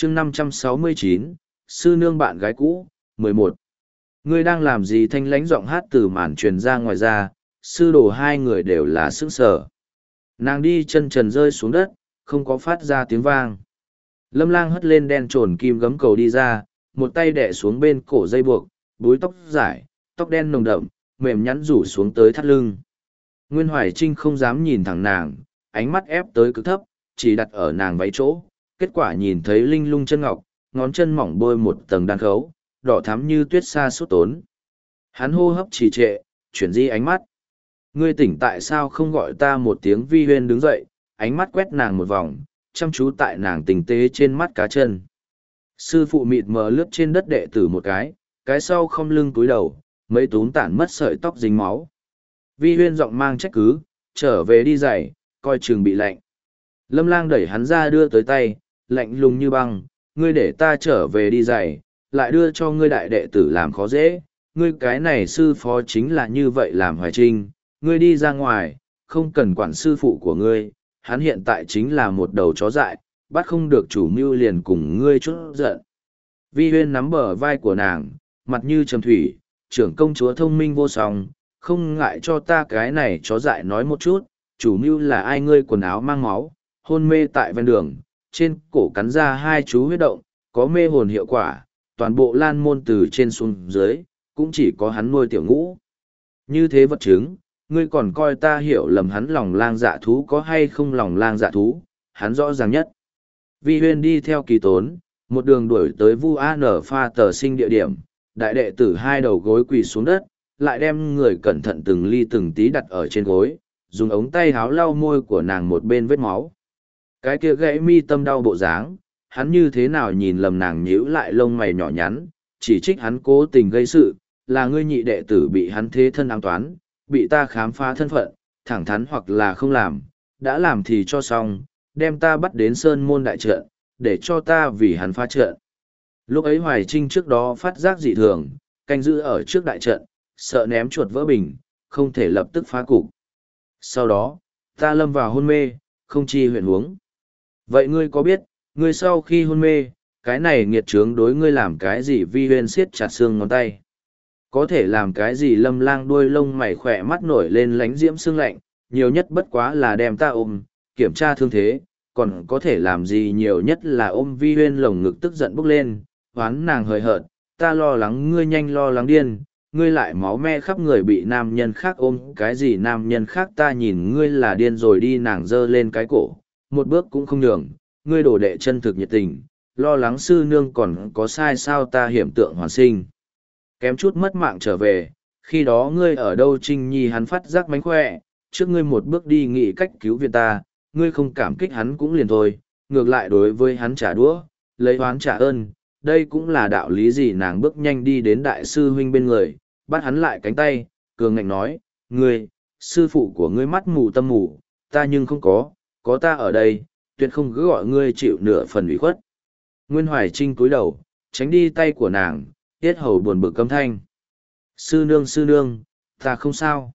chương 569, sư nương bạn gái cũ, 11. Ngươi đang làm gì? Thanh lãnh giọng hát từ màn truyền ra ngoài ra, sư đồ hai người đều là sững sờ. Nàng đi chân trần rơi xuống đất, không có phát ra tiếng vang. Lâm Lang hất lên đen trồn kim gấm cầu đi ra, một tay đẻ xuống bên cổ dây buộc, búi tóc dài, tóc đen nồng đậm, mềm nhắn rủ xuống tới thắt lưng. Nguyên Hoài Trinh không dám nhìn thẳng nàng, ánh mắt ép tới cực thấp, chỉ đặt ở nàng váy chỗ. Kết quả nhìn thấy linh lung chân ngọc, ngón chân mỏng bôi một tầng đan khấu, đỏ thắm như tuyết sa sốt tốn. Hắn hô hấp trì trệ, chuyển di ánh mắt. Ngươi tỉnh tại sao không gọi ta một tiếng? Vi Huyên đứng dậy, ánh mắt quét nàng một vòng, chăm chú tại nàng tình tế trên mắt cá chân. Sư phụ mịt mờ lướt trên đất đệ tử một cái sau không lưng túi đầu, mấy túm tản mất sợi tóc dính máu. Vi Huyên giọng mang trách cứ, trở về đi giày, coi chừng bị lạnh. Lâm Lang đẩy hắn ra đưa tới tay, lạnh lùng như băng, ngươi để ta trở về đi giày, lại đưa cho ngươi đại đệ tử làm khó dễ. Ngươi cái này sư phó chính là như vậy làm Hoài Trinh, ngươi đi ra ngoài, không cần quản sư phụ của ngươi, hắn hiện tại chính là một đầu chó dại, bắt không được chủ mưu liền cùng ngươi chút giận. Vi Huyên nắm bờ vai của nàng, mặt như trầm thủy, trưởng công chúa thông minh vô song, không ngại cho ta cái này chó dại nói một chút, chủ mưu là ai? Ngươi quần áo mang máu, hôn mê tại ven đường, trên cổ cắn ra 2 chú huyết động, có mê hồn hiệu quả, toàn bộ Lan Môn từ trên xuống dưới, cũng chỉ có hắn nuôi tiểu ngũ. Như thế vật chứng, ngươi còn coi ta hiểu lầm hắn lòng lang dạ thú có hay không? Lòng lang dạ thú, hắn rõ ràng nhất. Vi Huyên đi theo Kỳ Tốn, một đường đuổi tới Vu An Pha Tờ Sinh địa điểm, đại đệ tử 2 đầu gối quỳ xuống đất, lại đem người cẩn thận từng ly từng tí đặt ở trên gối, dùng ống tay háo lau môi của nàng một bên vết máu. Cái kia gãy mi tâm đau bộ dáng, hắn như thế nào nhìn lầm? Nàng nhíu lại lông mày nhỏ nhắn, chỉ trích hắn cố tình gây sự, là ngươi nhị đệ tử bị hắn thế thân ám toán, bị ta khám phá thân phận, thẳng thắn hoặc là không làm, đã làm thì cho xong, đem ta bắt đến Sơn Môn đại trận, để cho ta vì hắn phá trận. Lúc ấy Hoài Trinh trước đó phát giác dị thường, canh giữ ở trước đại trận, sợ ném chuột vỡ bình, không thể lập tức phá cục. Sau đó, ta lâm vào hôn mê, không chi huyện huống. Vậy ngươi có biết, ngươi sau khi hôn mê, cái này nghiệt chướng đối ngươi làm cái gì? Vi Huyên siết chặt xương ngón tay. Có thể làm cái gì? Lâm Lang đuôi lông mày khỏe mắt nổi lên lánh diễm sương lạnh, nhiều nhất bất quá là đem ta ôm, kiểm tra thương thế, còn có thể làm gì? Nhiều nhất là ôm. Vi Huyên lồng ngực tức giận bốc lên, hoán nàng hời hợt, ta lo lắng ngươi nhanh lo lắng điên, ngươi lại máu me khắp người bị nam nhân khác ôm. Cái gì nam nhân khác? Ta nhìn ngươi là điên rồi đi. Nàng giơ lên cái cổ, một bước cũng không nhường, ngươi đồ đệ chân thực nhiệt tình, lo lắng sư nương còn có sai sao? Ta hiểm tượng hoàn sinh, kém chút mất mạng trở về, khi đó ngươi ở đâu? Trinh Nhi hắn phát giác mánh khỏe, trước ngươi một bước đi nghĩ cách cứu viện ta, ngươi không cảm kích hắn cũng liền thôi, ngược lại đối với hắn trả đũa, lấy oán trả ơn, đây cũng là đạo lý gì? Nàng bước nhanh đi đến đại sư huynh bên người, bắt hắn lại cánh tay, cường ngạnh nói, ngươi, sư phụ của ngươi mắt mù tâm mù, ta nhưng không có ta ở đây, tuyệt không cứ gọi ngươi chịu nửa phần ủy khuất. Nguyên Hoài Trinh cúi đầu, tránh đi tay của nàng, tiết hầu buồn bực câm thanh. Sư nương, ta không sao.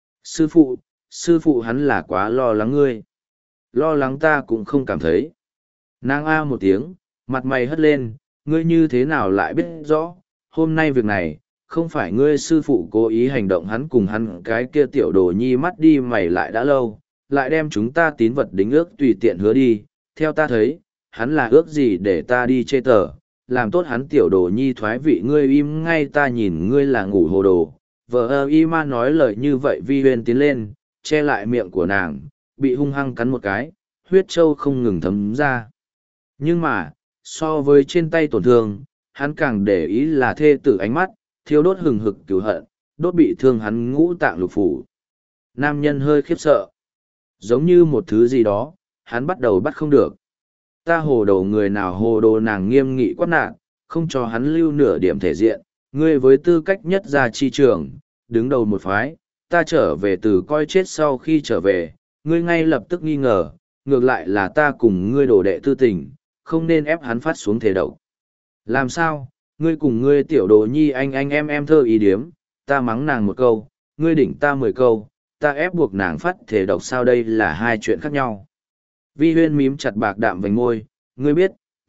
Sư phụ hắn là quá lo lắng ngươi. Lo lắng ta cũng không cảm thấy. Nàng a một tiếng, mặt mày hất lên, ngươi như thế nào lại biết rõ, hôm nay việc này, không phải ngươi sư phụ cố ý hành động? Hắn cùng hắn cái kia tiểu đồ nhi mắt đi mày lại đã lâu, lại đem chúng ta tín vật đính ước tùy tiện hứa đi, theo ta thấy, hắn là ước gì để ta đi chê tờ, làm tốt hắn tiểu đồ nhi thoái vị. Ngươi im ngay, ta nhìn ngươi là ngủ hồ đồ. Vợ y ma nói lời như vậy. Vi Huyên tiến lên, che lại miệng của nàng, bị hung hăng cắn một cái, huyết trâu không ngừng thấm ra. Nhưng mà, so với trên tay tổn thương, hắn càng để ý là thê tử ánh mắt, thiêu đốt hừng hực cửu hận, đốt bị thương hắn ngũ tạng lục phủ. Nam nhân hơi khiếp sợ, giống như một thứ gì đó, hắn bắt đầu bắt không được. Ta hồ đồ? Người nào hồ đồ? Nàng nghiêm nghị quát nạt, không cho hắn lưu nửa điểm thể diện. Ngươi với tư cách nhất gia chi trường, đứng đầu một phái, ta trở về từ coi chết, sau khi trở về, ngươi ngay lập tức nghi ngờ, ngược lại là ta cùng ngươi đồ đệ tư tình, không nên ép hắn phát xuống thể độc. Làm sao? Ngươi cùng ngươi tiểu đồ nhi anh em thơ ý điếm, ta mắng nàng một câu, ngươi đỉnh ta 10 câu, ta ép buộc nàng phát thể độc sao? Đây là hai chuyện khác nhau. Vi Huyên mím chặt bạc đạm vành môi, ngươi biết,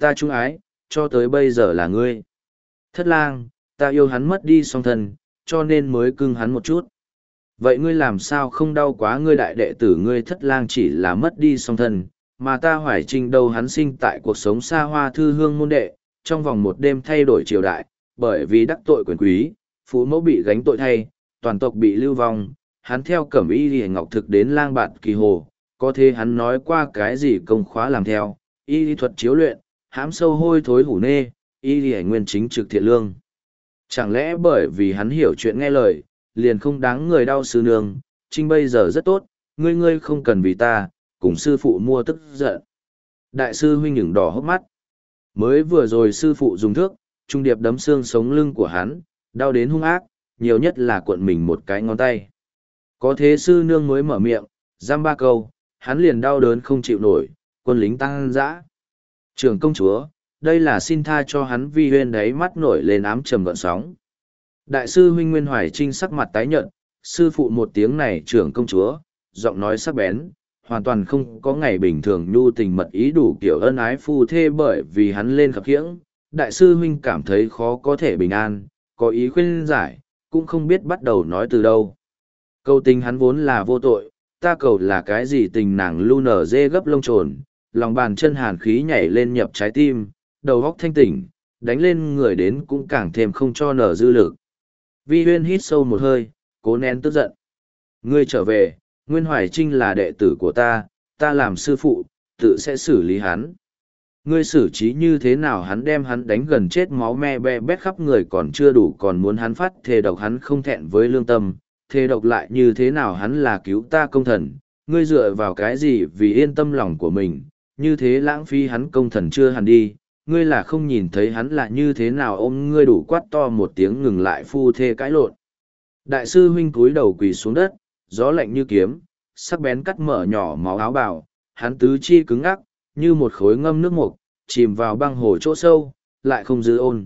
ta trung ái, cho tới bây giờ là ngươi. Thất lang, ta yêu hắn mất đi song thân, cho nên mới cưng hắn một chút. Vậy ngươi làm sao không đau quá ngươi đại đệ tử ngươi thất lang chỉ là mất đi song thân, mà ta Hoài Trinh đâu hắn sinh tại cuộc sống xa hoa thư hương môn đệ, trong vòng một đêm thay đổi triều đại, bởi vì đắc tội quyền quý, phú mẫu bị gánh tội thay, toàn tộc bị lưu vong, hắn theo cẩm y lìa ngọc thực đến lang bạt kỳ hồ, có thể hắn nói qua cái gì công khóa làm theo, y lý thuật chiếu luyện, hãm sâu hôi thối hủ nê, y lìa nguyên chính trực thiện lương. Chẳng lẽ bởi vì hắn hiểu chuyện nghe lời, liền không đáng người đau sư nương, Trinh bây giờ rất tốt, ngươi không cần vì ta, cùng sư phụ mua tức giận. Đại sư huynh nhửng đỏ hốc mắt. Mới vừa rồi sư phụ dùng thước, trung điệp đấm xương sống lưng của hắn, đau đến hung ác, nhiều nhất là cuộn mình một cái ngón tay. Có thế sư nương mới mở miệng, giam ba câu, hắn liền đau đớn không chịu nổi, quân lính tăng dã. Trưởng công chúa, đây là xin tha cho hắn Vi Huyên đấy mắt nổi lên ám trầm gợn sóng. Đại sư huynh Nguyên Hoài Trinh sắc mặt tái nhợt, sư phụ một tiếng này trưởng công chúa, giọng nói sắc bén, hoàn toàn không có ngày bình thường nhu tình mật ý đủ kiểu ân ái phu thê bởi vì hắn lên khập khiễng. Đại sư huynh cảm thấy khó có thể bình an, có ý khuyên giải, cũng không biết bắt đầu nói từ đâu. Câu tình hắn vốn là vô tội, ta cầu là cái gì tình nàng lu nở dê gấp lông trồn, lòng bàn chân hàn khí nhảy lên nhập trái tim, đầu óc thanh tỉnh, đánh lên người đến cũng càng thêm không cho nở dư lực. Vi Huyên hít sâu một hơi, cố nén tức giận. Ngươi trở về, Nguyên Hoài Trinh là đệ tử của ta làm sư phụ, tự sẽ xử lý hắn. Ngươi xử trí như thế nào hắn đem hắn đánh gần chết máu me be bét khắp người còn chưa đủ còn muốn hắn phát thề độc hắn không thẹn với lương tâm, thề độc lại như thế nào hắn là cứu ta công thần, ngươi dựa vào cái gì vì yên tâm lòng của mình, như thế lãng phí hắn công thần chưa hẳn đi, ngươi là không nhìn thấy hắn là như thế nào ôm ngươi đủ quát to một tiếng ngừng lại phu thê cãi lộn. Đại sư huynh cúi đầu quỳ xuống đất, gió lạnh như kiếm, sắc bén cắt mở nhỏ máu áo bào, hắn tứ chi cứng ngắc, như một khối ngâm nước mục, chìm vào băng hồ chỗ sâu, lại không dư ôn.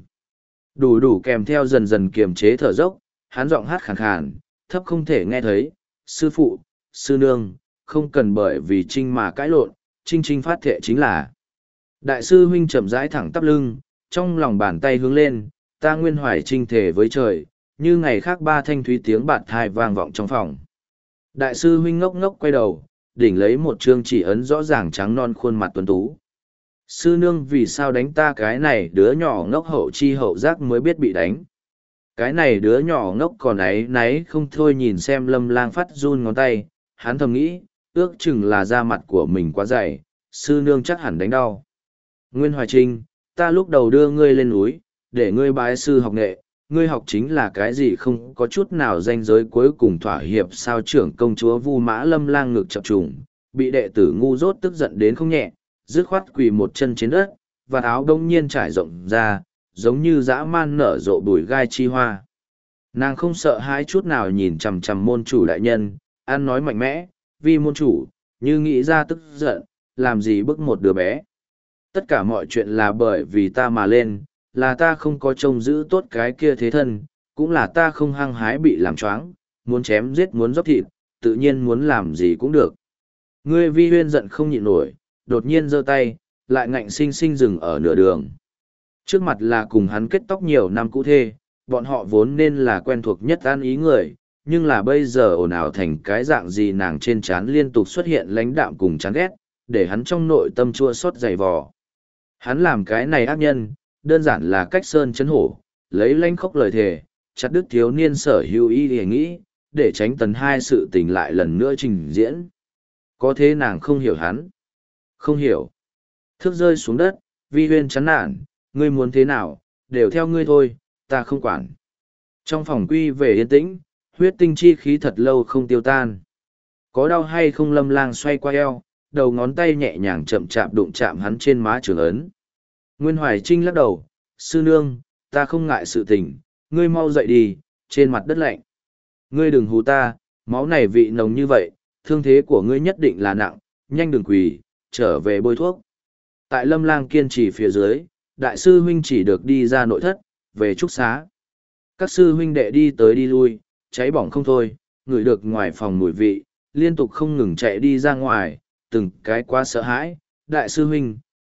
Đủ kèm theo dần dần kiềm chế thở dốc, hắn giọng hát khàn khàn, thấp không thể nghe thấy, sư phụ, sư nương, không cần bởi vì Trinh mà cãi lộn, Trinh phát thệ chính là. Đại sư huynh chậm rãi thẳng tắp lưng, trong lòng bàn tay hướng lên, ta Nguyên Hoài Trinh thề với trời, như ngày khác ba thanh thúy tiếng bạt thai vang vọng trong phòng. Đại sư huynh ngốc ngốc quay đầu, đỉnh lấy một chương chỉ ấn rõ ràng trắng non khuôn mặt tuấn tú. Sư nương vì sao đánh ta cái này đứa nhỏ ngốc hậu chi hậu giác mới biết bị đánh. Cái này đứa nhỏ ngốc còn ấy náy không thôi nhìn xem Lâm Lang phát run ngón tay, hắn thầm nghĩ, ước chừng là da mặt của mình quá dày, sư nương chắc hẳn đánh đau. Nguyên Hoài Trinh, ta lúc đầu đưa ngươi lên núi, để ngươi bái sư học nghệ, ngươi học chính là cái gì không có chút nào ranh giới cuối cùng thỏa hiệp sao trưởng công chúa Vu Mã Lâm Lang ngực chập trùng, bị đệ tử ngu dốt tức giận đến không nhẹ, dứt khoát quỳ một chân trên đất, và áo đông nhiên trải rộng ra, giống như dã man nở rộ bùi gai chi hoa. Nàng không sợ hãi chút nào nhìn chằm chằm môn chủ đại nhân, ăn nói mạnh mẽ, vì môn chủ, như nghĩ ra tức giận, làm gì bức một đứa bé. Tất cả mọi chuyện là bởi vì ta mà lên, là ta không có trông giữ tốt cái kia thế thân, cũng là ta không hăng hái bị làm choáng, muốn chém giết muốn dốc thịt, tự nhiên muốn làm gì cũng được. Ngươi Vi Huyên giận không nhịn nổi, đột nhiên giơ tay, lại ngạnh sinh sinh dừng ở nửa đường. Trước mặt là cùng hắn kết tóc nhiều năm cũ thê, bọn họ vốn nên là quen thuộc nhất an ý người, nhưng là bây giờ ồn ào thành cái dạng gì nàng trên trán liên tục xuất hiện lãnh đạm cùng chán ghét, để hắn trong nội tâm chua xót dày vò. Hắn làm cái này ác nhân, đơn giản là cách sơn chấn hổ, lấy lãnh khốc lời thề, chặt đứt thiếu niên sở hữu ý để nghĩ, để tránh tần hai sự tình lại lần nữa trình diễn. Có thế nàng không hiểu hắn. Không hiểu. Thước rơi xuống đất, Vi Huyên chán nản, ngươi muốn thế nào, đều theo ngươi thôi, ta không quản. Trong phòng quy về yên tĩnh, huyết tinh chi khí thật lâu không tiêu tan. Có đau hay không Lâm Lang xoay qua eo, đầu ngón tay nhẹ nhàng chậm chạp đụng chạm hắn trên má trường ấn. Nguyên Hoài Trinh lắc đầu, sư nương, ta không ngại sự tình, ngươi mau dậy đi, trên mặt đất lạnh. Ngươi đừng hù ta, máu này vị nồng như vậy, thương thế của ngươi nhất định là nặng, nhanh đừng quỳ, trở về bôi thuốc. Tại Lâm Lang kiên trì phía dưới, đại sư huynh chỉ được đi ra nội thất, về trúc xá. Các sư huynh đệ đi tới đi lui, cháy bỏng không thôi, ngửi được ngoài phòng mùi vị, liên tục không ngừng chạy đi ra ngoài, từng cái quá sợ hãi. Đại sư huynh,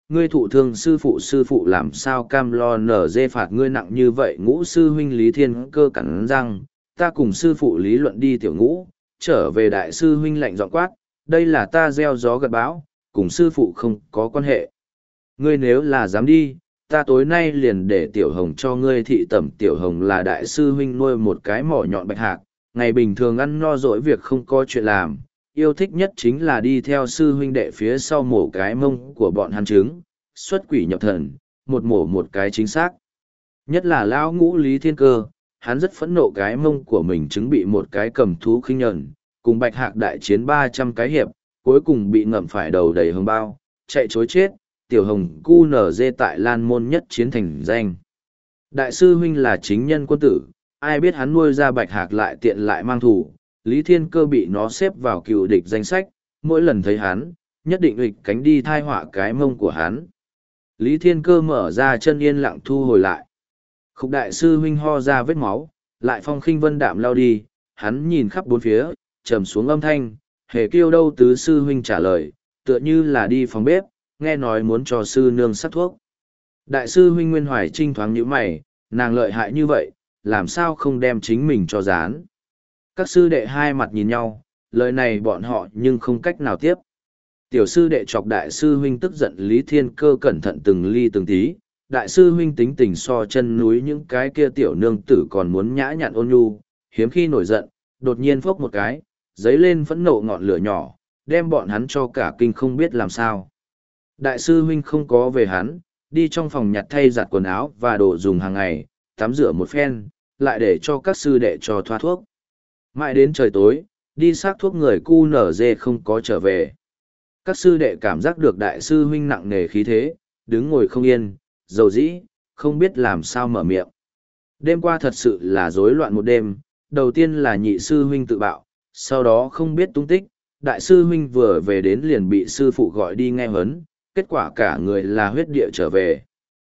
ngươi thụ thương sư phụ làm sao cam lo nở dê phạt ngươi nặng như vậy. Ngũ sư huynh Lý Thiên Cơ cắn răng, ta cùng sư phụ lý luận đi tiểu ngũ, trở về đại sư huynh lạnh giọng quát, đây là ta gieo gió gặt bão, cùng sư phụ không có quan hệ. Ngươi nếu là dám đi, ta tối nay liền để tiểu hồng cho ngươi thị tẩm. Tiểu hồng là đại sư huynh nuôi một cái mỏ nhọn bạch hạc, ngày bình thường ăn no dỗi việc không có chuyện làm, yêu thích nhất chính là đi theo sư huynh đệ phía sau mổ cái mông của bọn hắn trứng, xuất quỷ nhập thần, một mổ một cái chính xác. Nhất là lão ngũ Lý Thiên Cơ, hắn rất phẫn nộ cái mông của mình trứng bị một cái cầm thú khinh nhẫn, cùng bạch hạc đại chiến 300 cái hiệp, cuối cùng bị ngậm phải đầu đầy hồng bao, chạy chối chết. Tiểu hồng cu nở dê tại Lan Môn nhất chiến thành danh. Đại sư huynh là chính nhân quân tử, ai biết hắn nuôi ra bạch hạc lại tiện lại mang thủ, Lý Thiên Cơ bị nó xếp vào cựu địch danh sách, mỗi lần thấy hắn, nhất định ịch cánh đi thai họa cái mông của hắn. Lý Thiên Cơ mở ra chân yên lặng thu hồi lại. Khúc đại sư huynh ho ra vết máu, lại phong khinh vân đạm lao đi, hắn nhìn khắp bốn phía, trầm xuống âm thanh, hề kêu đâu tứ sư huynh trả lời, tựa như là đi phòng bếp, nghe nói muốn cho sư nương sắc thuốc. Đại sư huynh Nguyên Hoài Trinh thoáng nhíu mày, nàng lợi hại như vậy, làm sao không đem chính mình cho dán. Các sư đệ hai mặt nhìn nhau, lời này bọn họ nhưng không cách nào tiếp. Tiểu sư đệ chọc đại sư huynh tức giận, Lý Thiên Cơ cẩn thận từng ly từng tí. Đại sư huynh tính tình so chân núi những cái kia tiểu nương tử còn muốn nhã nhặn ôn nhu, hiếm khi nổi giận, đột nhiên phốc một cái, giấy lên phẫn nộ ngọn lửa nhỏ, đem bọn hắn cho cả kinh không biết làm sao. Đại sư huynh không có về hắn, đi trong phòng nhặt thay giặt quần áo và đồ dùng hàng ngày, tắm rửa một phen, lại để cho các sư đệ cho thoa thuốc. Mãi đến trời tối, đi xác thuốc người cu nở dê không có trở về. Các sư đệ cảm giác được đại sư huynh nặng nề khí thế, đứng ngồi không yên, dầu dĩ, không biết làm sao mở miệng. Đêm qua thật sự là rối loạn một đêm, đầu tiên là nhị sư huynh tự bạo, sau đó không biết tung tích, đại sư huynh vừa về đến liền bị sư phụ gọi đi nghe huấn, kết quả cả người là huyết địa trở về.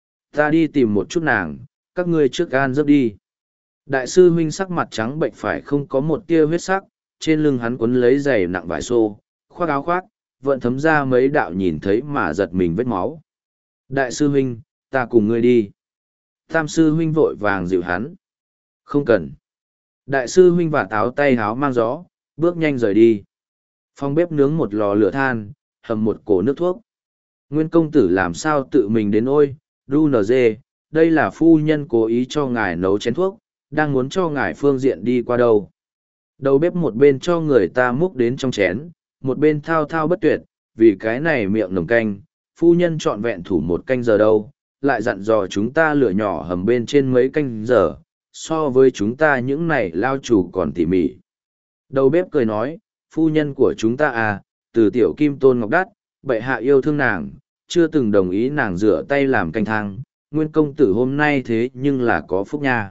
Ta đi tìm một chút nàng, các ngươi trước gan giấc đi. Đại sư huynh sắc mặt trắng bệnh phải không có một tia huyết sắc, trên lưng hắn quấn lấy giày nặng vải xô, khoác áo khoác, vẫn thấm ra mấy đạo nhìn thấy mà giật mình vết máu. Đại sư huynh, ta cùng ngươi đi. Tam sư huynh vội vàng dịu hắn. Không cần. Đại sư huynh và táo tay háo mang gió, bước nhanh rời đi. Phòng bếp nướng một lò lửa than, hầm một cổ nước thuốc. Nguyên công tử làm sao tự mình đến ôi, đu nờ dê, đây là phu nhân cố ý cho ngài nấu chén thuốc, đang muốn cho ngài phương diện đi qua đâu. Đầu bếp một bên cho người ta múc đến trong chén, một bên thao thao bất tuyệt, vì cái này miệng nồng canh, phu nhân trọn vẹn thủ một canh giờ đâu, lại dặn dò chúng ta lửa nhỏ hầm bên trên mấy canh giờ, so với chúng ta những này lao chủ còn tỉ mỉ. Đầu bếp cười nói, phu nhân của chúng ta à, từ tiểu kim tôn ngọc đắt, bệ hạ yêu thương nàng, chưa từng đồng ý nàng rửa tay làm canh thang, nguyên công tử hôm nay thế nhưng là có phúc nha.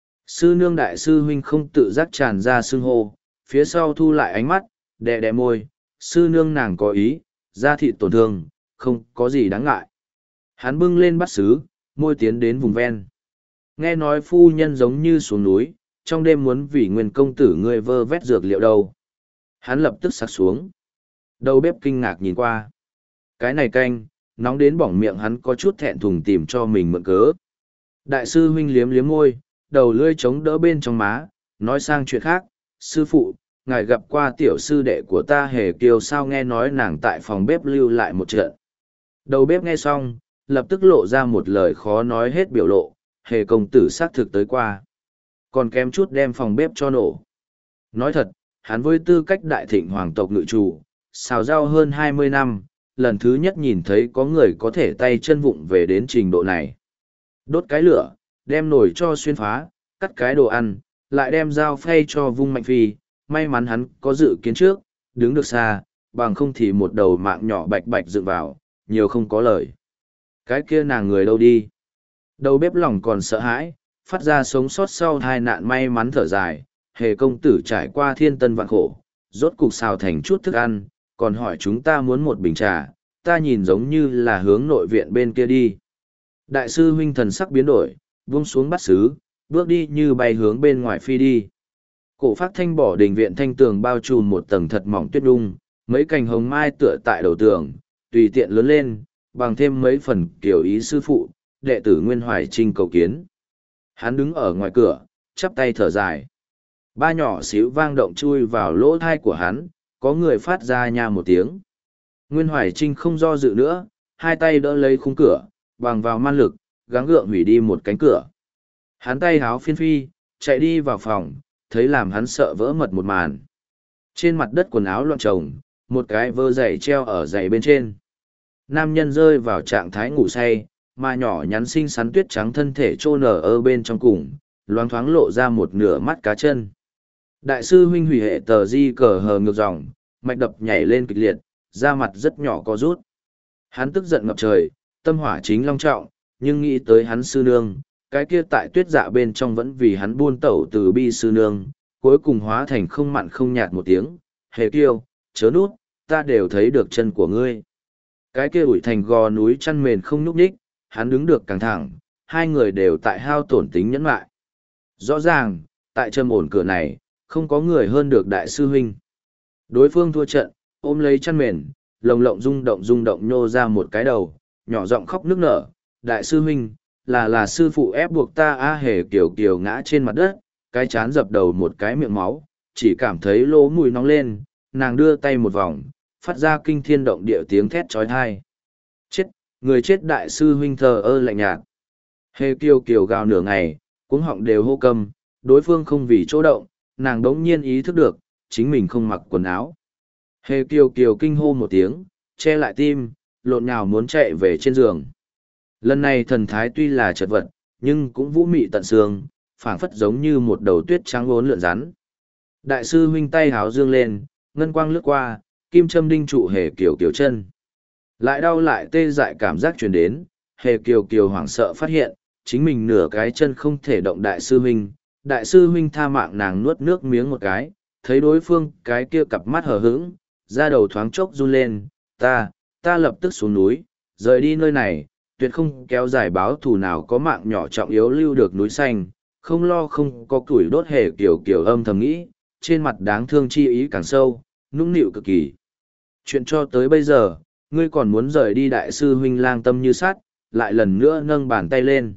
Sư nương đại sư huynh không tự giác tràn ra xưng hô, phía sau thu lại ánh mắt, đè đè môi, sư nương nàng có ý, da thịt tổn thương, không có gì đáng ngại. Hắn bưng lên bát sứ, môi tiến đến vùng ven. Nghe nói phu nhân giống như xuống núi, trong đêm muốn vì nguyên công tử ngươi vơ vét dược liệu đâu. Hắn lập tức sặc xuống. Đầu bếp kinh ngạc nhìn qua. Cái này canh, nóng đến bỏng miệng hắn có chút thẹn thùng tìm cho mình mượn cớ. Đại sư huynh liếm liếm môi, đầu lưỡi chống đỡ bên trong má, nói sang chuyện khác. Sư phụ, ngài gặp qua tiểu sư đệ của ta Hề Kiều sao, nghe nói nàng tại phòng bếp lưu lại một trận. Đầu bếp nghe xong, lập tức lộ ra một lời khó nói hết biểu lộ, Hề công tử xác thực tới qua. Còn kém chút đem phòng bếp cho nổ. Nói thật, hắn với tư cách đại thịnh hoàng tộc ngự chủ, xào rau hơn 20 năm, lần thứ nhất nhìn thấy có người có thể tay chân vụng về đến trình độ này. Đốt cái lửa, đem nồi cho xuyên phá, cắt cái đồ ăn, lại đem dao phay cho vung mạnh phi, may mắn hắn có dự kiến trước, đứng được xa, bằng không thì một đầu mạng nhỏ bạch bạch dựng vào, nhiều không có lời. Cái kia nàng người đâu đi? Đầu bếp lòng còn sợ hãi, phát ra sống sót sau tai nạn may mắn thở dài, Hề công tử trải qua thiên tân vạn khổ, rốt cục xào thành chút thức ăn, còn hỏi chúng ta muốn một bình trà, ta nhìn giống như là hướng nội viện bên kia đi. Đại sư huynh thần sắc biến đổi, buông xuống bát sứ, bước đi như bay hướng bên ngoài phi đi. Cổ Phác Thanh bỏ đình viện thanh tường bao trùm một tầng thật mỏng tuyết đung, mấy cành hồng mai tựa tại đầu tường, tùy tiện lớn lên, bằng thêm mấy phần kiểu ý sư phụ, đệ tử Nguyên Hoài Trinh cầu kiến. Hắn đứng ở ngoài cửa, chắp tay thở dài. Ba nhỏ xíu vang động chui vào lỗ thai của hắn, có người phát ra nha một tiếng. Nguyên Hoài Trinh không do dự nữa, hai tay đỡ lấy khung cửa, bằng vào man lực, gắng gượng hủy đi một cánh cửa. Hắn tay háo phiên phi, chạy đi vào phòng, thấy làm hắn sợ vỡ mật một màn. Trên mặt đất quần áo loạn trồng, một cái vơ giày treo ở giày bên trên. Nam nhân rơi vào trạng thái ngủ say, mà nhỏ nhắn xinh xắn tuyết trắng thân thể trô nở ở bên trong cùng, loáng thoáng lộ ra một nửa mắt cá chân. Đại sư huynh hủy hệ tờ di cờ hờ ngược dòng, mạch đập nhảy lên kịch liệt, da mặt rất nhỏ có rút. Hắn tức giận ngập trời, tâm hỏa chính long trọng, nhưng nghĩ tới hắn sư nương, cái kia tại tuyết dạ bên trong vẫn vì hắn buôn tẩu từ bi sư nương, cuối cùng hóa thành không mặn không nhạt một tiếng, hề kiêu, chớ nút, ta đều thấy được chân của ngươi. Cái kia ủi thành gò núi chăn mền không nhúc nhích, hắn đứng được căng thẳng, hai người đều tại hao tổn tính nhẫn lại. Rõ ràng, tại trầm ổn cửa này, không có người hơn được đại sư huynh. Đối phương thua trận, ôm lấy chăn mền, lồng lộng rung động nhô ra một cái đầu, nhỏ giọng khóc nức nở, đại sư huynh, là sư phụ ép buộc ta a hề kiểu kiểu ngã trên mặt đất, cái chán dập đầu một cái miệng máu, chỉ cảm thấy lỗ mũi nóng lên, nàng đưa tay một vòng, phát ra kinh thiên động địa tiếng thét trói thai. Chết, người chết đại sư huynh thờ ơ lạnh nhạt. Hề kiều kiều gào nửa ngày, cuống họng đều hô câm, đối phương không vì chỗ động, nàng đống nhiên ý thức được, chính mình không mặc quần áo. Hề kiều kiều kinh hô một tiếng, che lại tim, lộn nhào muốn chạy về trên giường. Lần này thần thái tuy là chật vật, nhưng cũng vũ mị tận xương, phảng phất giống như một đầu tuyết trắng uốn lượn rắn. Đại sư huynh tay háo dương lên, ngân quang lướt qua, kim châm đinh trụ hề kiều kiều chân. Lại đau lại tê dại cảm giác truyền đến, hề kiều kiều hoảng sợ phát hiện, chính mình nửa cái chân không thể động đại sư huynh. Đại sư huynh tha mạng nàng nuốt nước miếng một cái, thấy đối phương cái kia cặp mắt hờ hững, da đầu thoáng chốc run lên, ta lập tức xuống núi, rời đi nơi này, tuyệt không kéo dài báo thù nào có mạng nhỏ trọng yếu lưu được núi xanh, không lo không có củi đốt hề kiểu kiểu âm thầm nghĩ, trên mặt đáng thương chi ý càng sâu, nũng nịu cực kỳ. Chuyện cho tới bây giờ, ngươi còn muốn rời đi đại sư huynh lang tâm như sắt, lại lần nữa nâng bàn tay lên.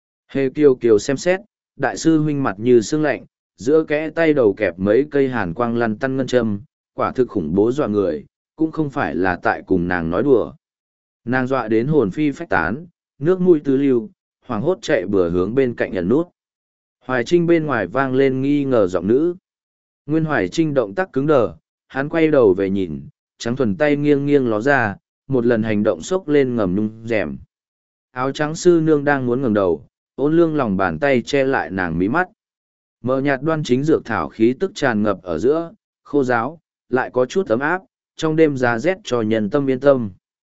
Hề kiều kiều xem xét, đại sư huynh mặt như sương lạnh, giữa kẽ tay đầu kẹp mấy cây hàn quang lăn tăn ngân châm, quả thực khủng bố dọa người, cũng không phải là tại cùng nàng nói đùa. Nàng dọa đến hồn phi phách tán, nước mũi tứ lưu, hoảng hốt chạy bừa hướng bên cạnh ẩn nút. Hoài Trinh bên ngoài vang lên nghi ngờ giọng nữ. Nguyên Hoài Trinh động tác cứng đờ, hắn quay đầu về nhìn, trắng thuần tay nghiêng nghiêng ló ra, một lần hành động xốc lên ngầm nhung rèm. Áo trắng sư nương đang muốn ngẩng đầu, ôn lương lòng bàn tay che lại nàng mí mắt. Mờ nhạt đoan chính dược thảo khí tức tràn ngập ở giữa, khô ráo, lại có chút ấm áp, trong đêm giá rét cho nhân tâm yên tâm.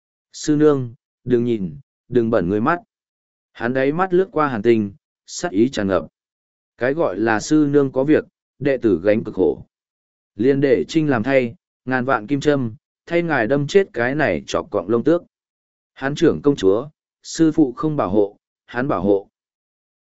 Sư nương, đừng nhìn, đừng bẩn người mắt. Hắn đáy mắt lướt qua hàn tình, sắc ý tràn ngập. Cái gọi là sư nương có việc, đệ tử gánh cực khổ. Liên đệ trinh làm thay, ngàn vạn kim châm, thay ngài đâm chết cái này chọc cọng lông tước. Hắn trưởng công chúa, sư phụ không bảo hộ, hắn bảo hộ.